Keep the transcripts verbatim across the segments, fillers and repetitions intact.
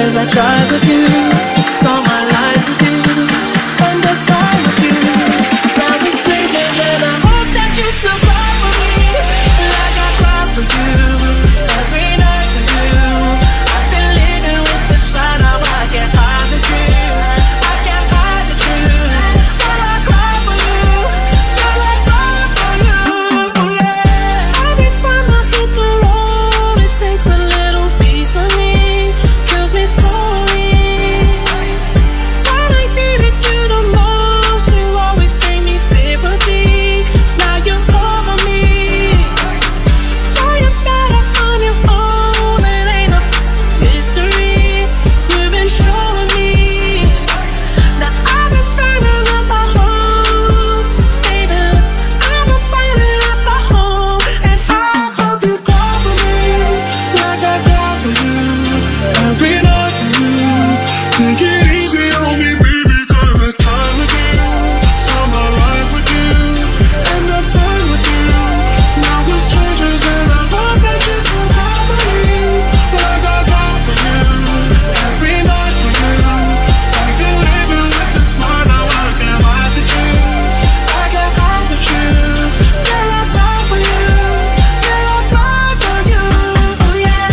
Cause I tried with you, saw my life with you, spend the time with you. Now we're strangers and I hope that you still cry for me, like I cry for you, every night for you. I've been living with the sign of I can't hide the truth, I can't hide the truth. Girl, I cry for you, girl, I cry for you, yeah. Every time I hit the road, it takes a little piece of me, kills me slowly. When I needed you the most, you always gave me sympathy. Now you're over me. Know you're better on your own, it ain't a mystery. You've been showing me. Now I've been burning up my home, baby. I've been burning up my home, and I hope you cry for me, like I cry for you, every night for you. Take it easy on me, baby, cause I time with you, saw my life with you, end up time with you. Now we're strangers and I hope that you still cry for me, like I cry for you, every night for you. I've been living with this lie, now I can't hide the truth, I can't hide the truth. Girl, I cry for you, girl, I cry for you, oh yeah.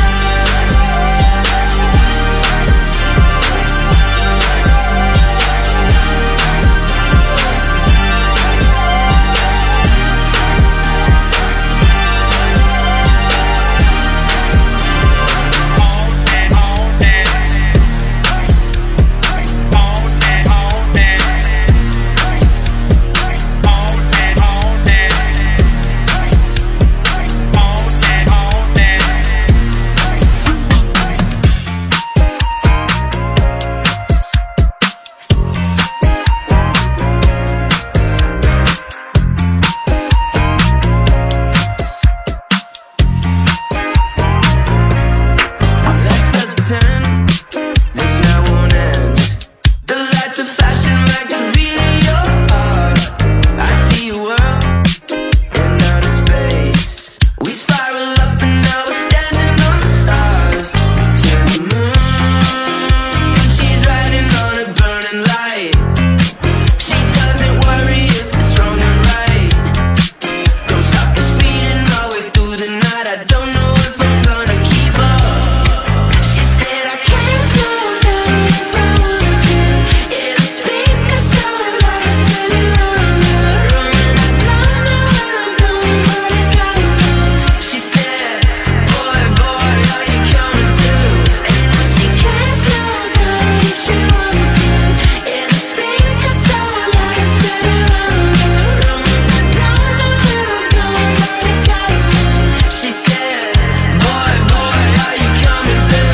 Let's just pretend this night won't end. The lights are flashing like the beat of your heart. I see your world in outer space. We spiral up and now we're standing on the stars. To the moon, she's riding on a burning light. She doesn't worry if it's wrong or right. Don't stop the speeding all the way through the night. I don't know if I'm gonna keep up. She said I can't slow down if I wanted to. Yeah, the speakers so loud, I spin it round the room, and I don't know where I'm going, but I gotta move. She said, boy, boy, are you coming too? And no, she can't slow down if she wanted to. Yeah, the speakers so loud, I spin it round the room, and I don't know where I'm going, but I gotta move. She said, boy, boy, are you coming too?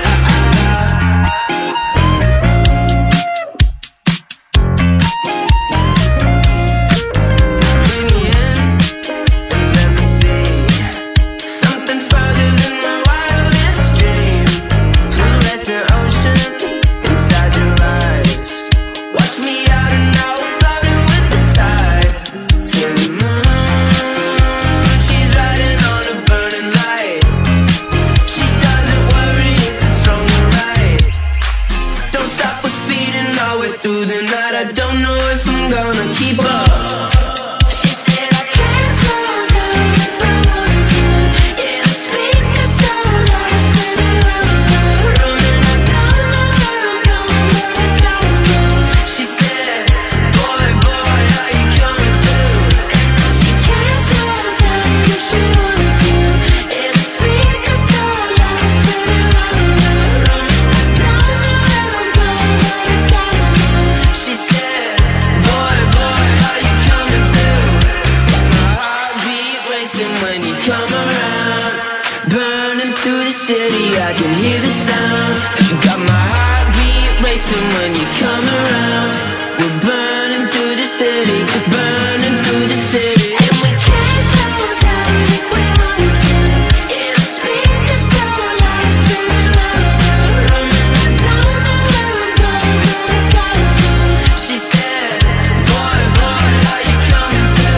Bring me in and let me see something further than my wildest dream. Fluorescent ocean inside your eyes. Watch me out and now we're floating with the tide. To the moon, she's riding on a burning light. She doesn't worry if it's wrong or right. Don't stop, we're speeding all the way through the night. I don't know if I'm gonna keep up. She said I can't slow down if I wanted to. Yeah, the speakers so loud, I spin it round the room, and I don't know where I'm going, but I gotta move. She said, boy, boy, are you coming too? And no, she can't slow down if she wanted to. Yeah, the speakers so loud, I spin it round the room, and I don't know where I'm going, but I gotta move. She said, boy, boy, are you coming too? My heartbeat racing when you come around. Burning through the city, I can hear the sound. Got my heartbeat racing when you come around. We're burning through the city, burning through the city. And we can't slow down if we wanted to. Yeah, the speakers so loud, I spin it round the room, and I don't know where I'm going, but I gotta move. She said, boy, boy, are you coming too?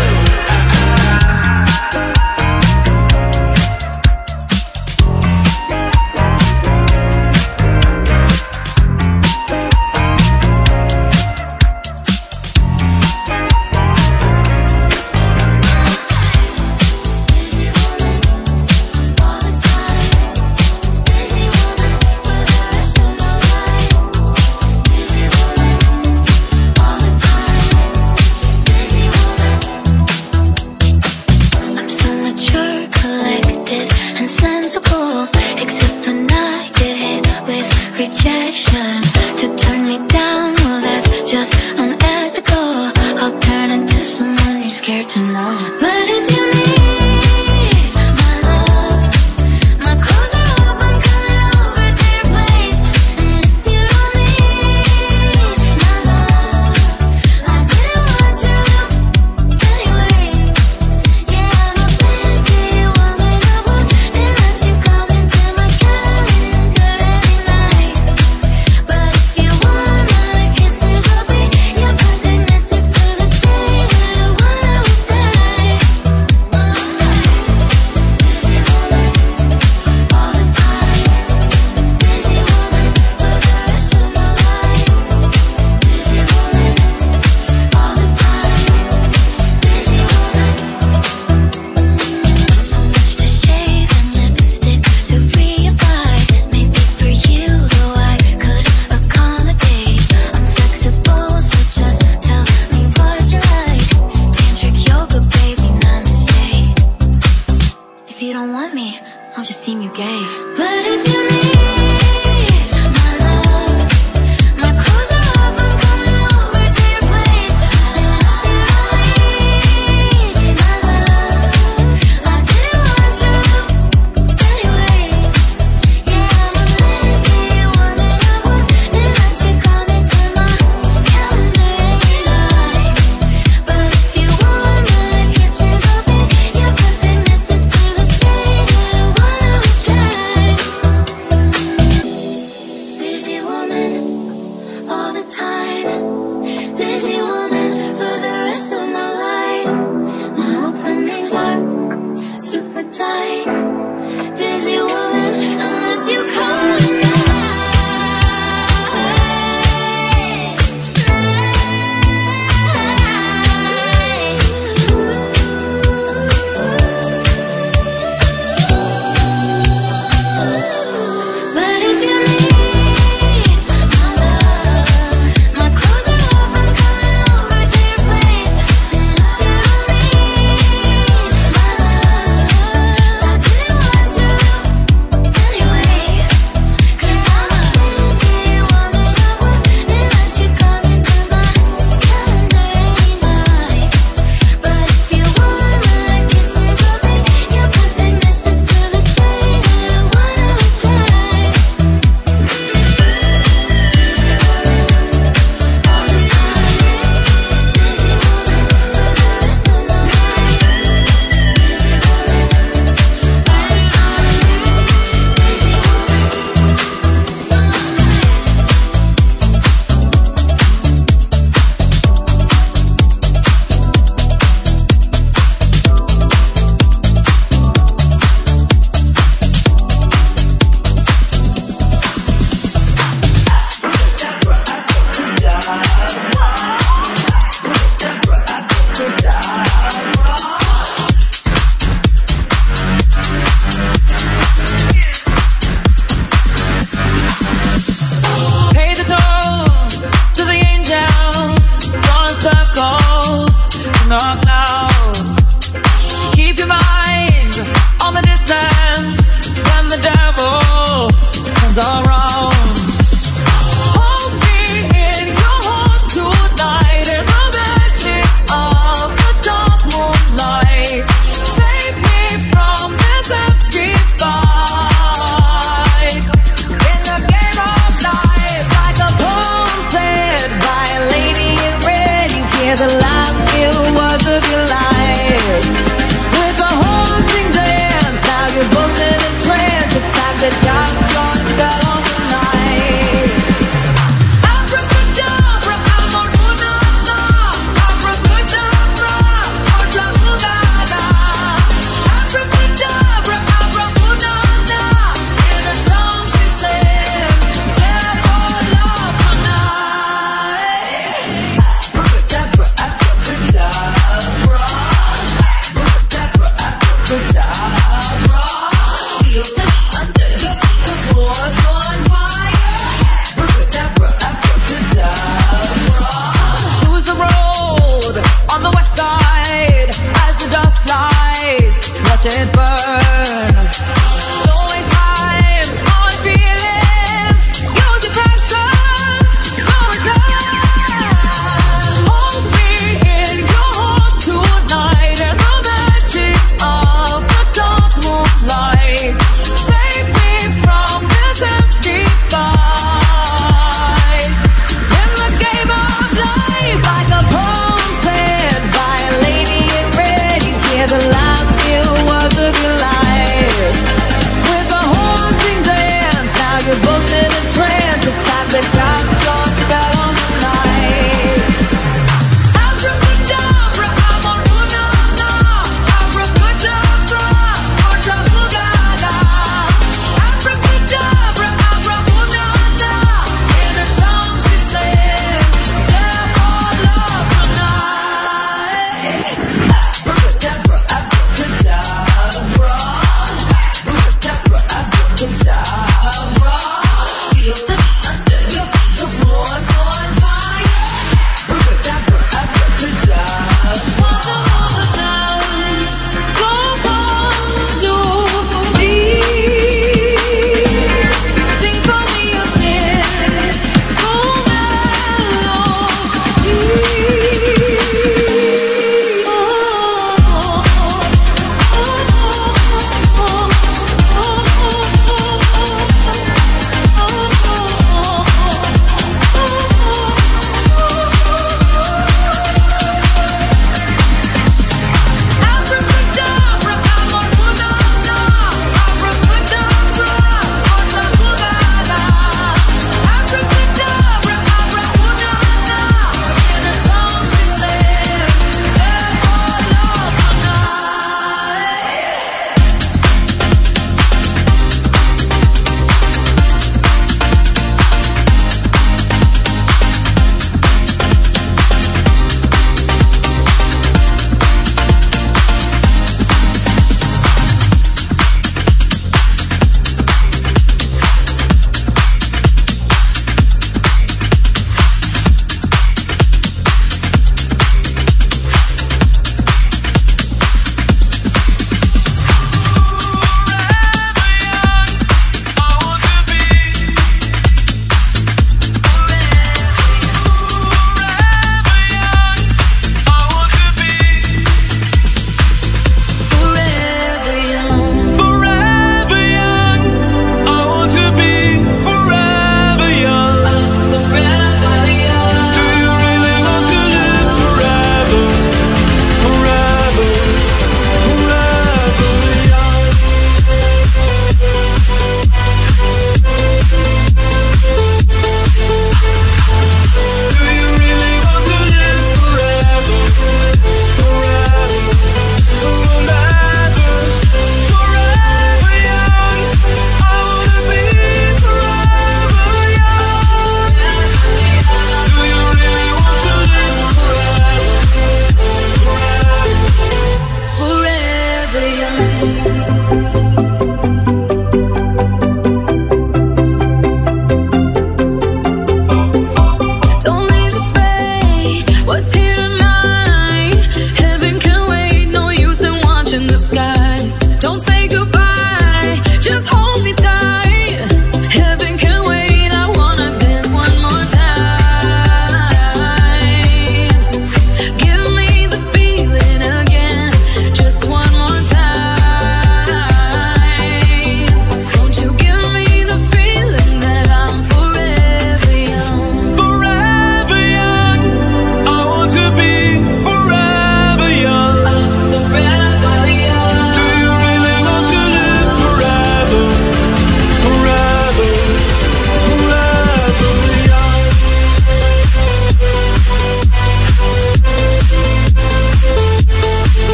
sensible, except when I get hit with rejection. To turn me down, well that's just unethical. I'll turn into someone you're scared to know. But if you need my love, my clothes are off, I'm coming over to your place. And if you don't need my love, I didn't want you anyway. Yeah, I'm a busy woman, I wouldn't let you come into my calendar any night. But if you want my kisses, I'll be your perfect missus till the day that one of us dies. Busy woman, all the time. Busy woman, for the rest of my life. Busy woman, all the time. Busy woman. So much to shave and lipstick to reapply. Maybe for you, though I could accommodate. I'm flexible, so just tell me what you like. Tantric yoga, baby, namaste. If you don't want me, I'll just deem you gay. But if you need my love, my clothes are off, I'm coming over to your place. And if you don't need my love, I didn't want you anyway. Yeah, I'm a busy woman, I wouldn't let you come into my calendar any night. But if you want my kisses, I'll be your perfect missus till the day that one of us dies.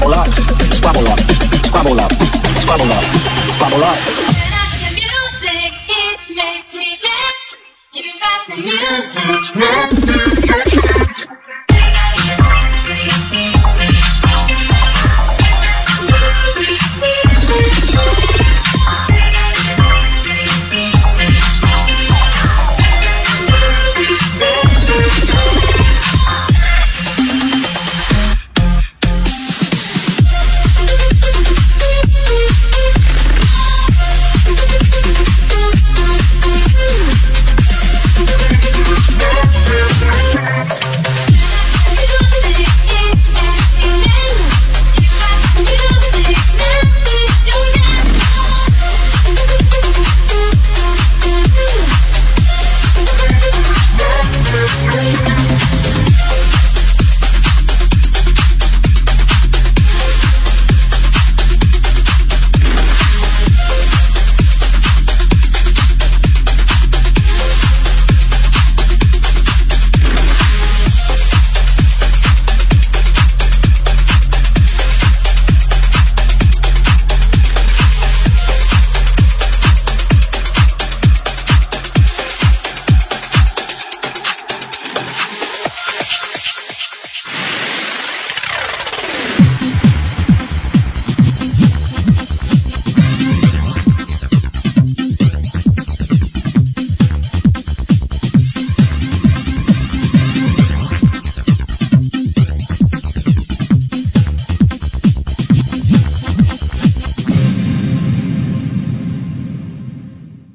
Squabble up, squabble up, squabble up, squabble up, squabble up. Turn up the music, it makes me dance. You got the music.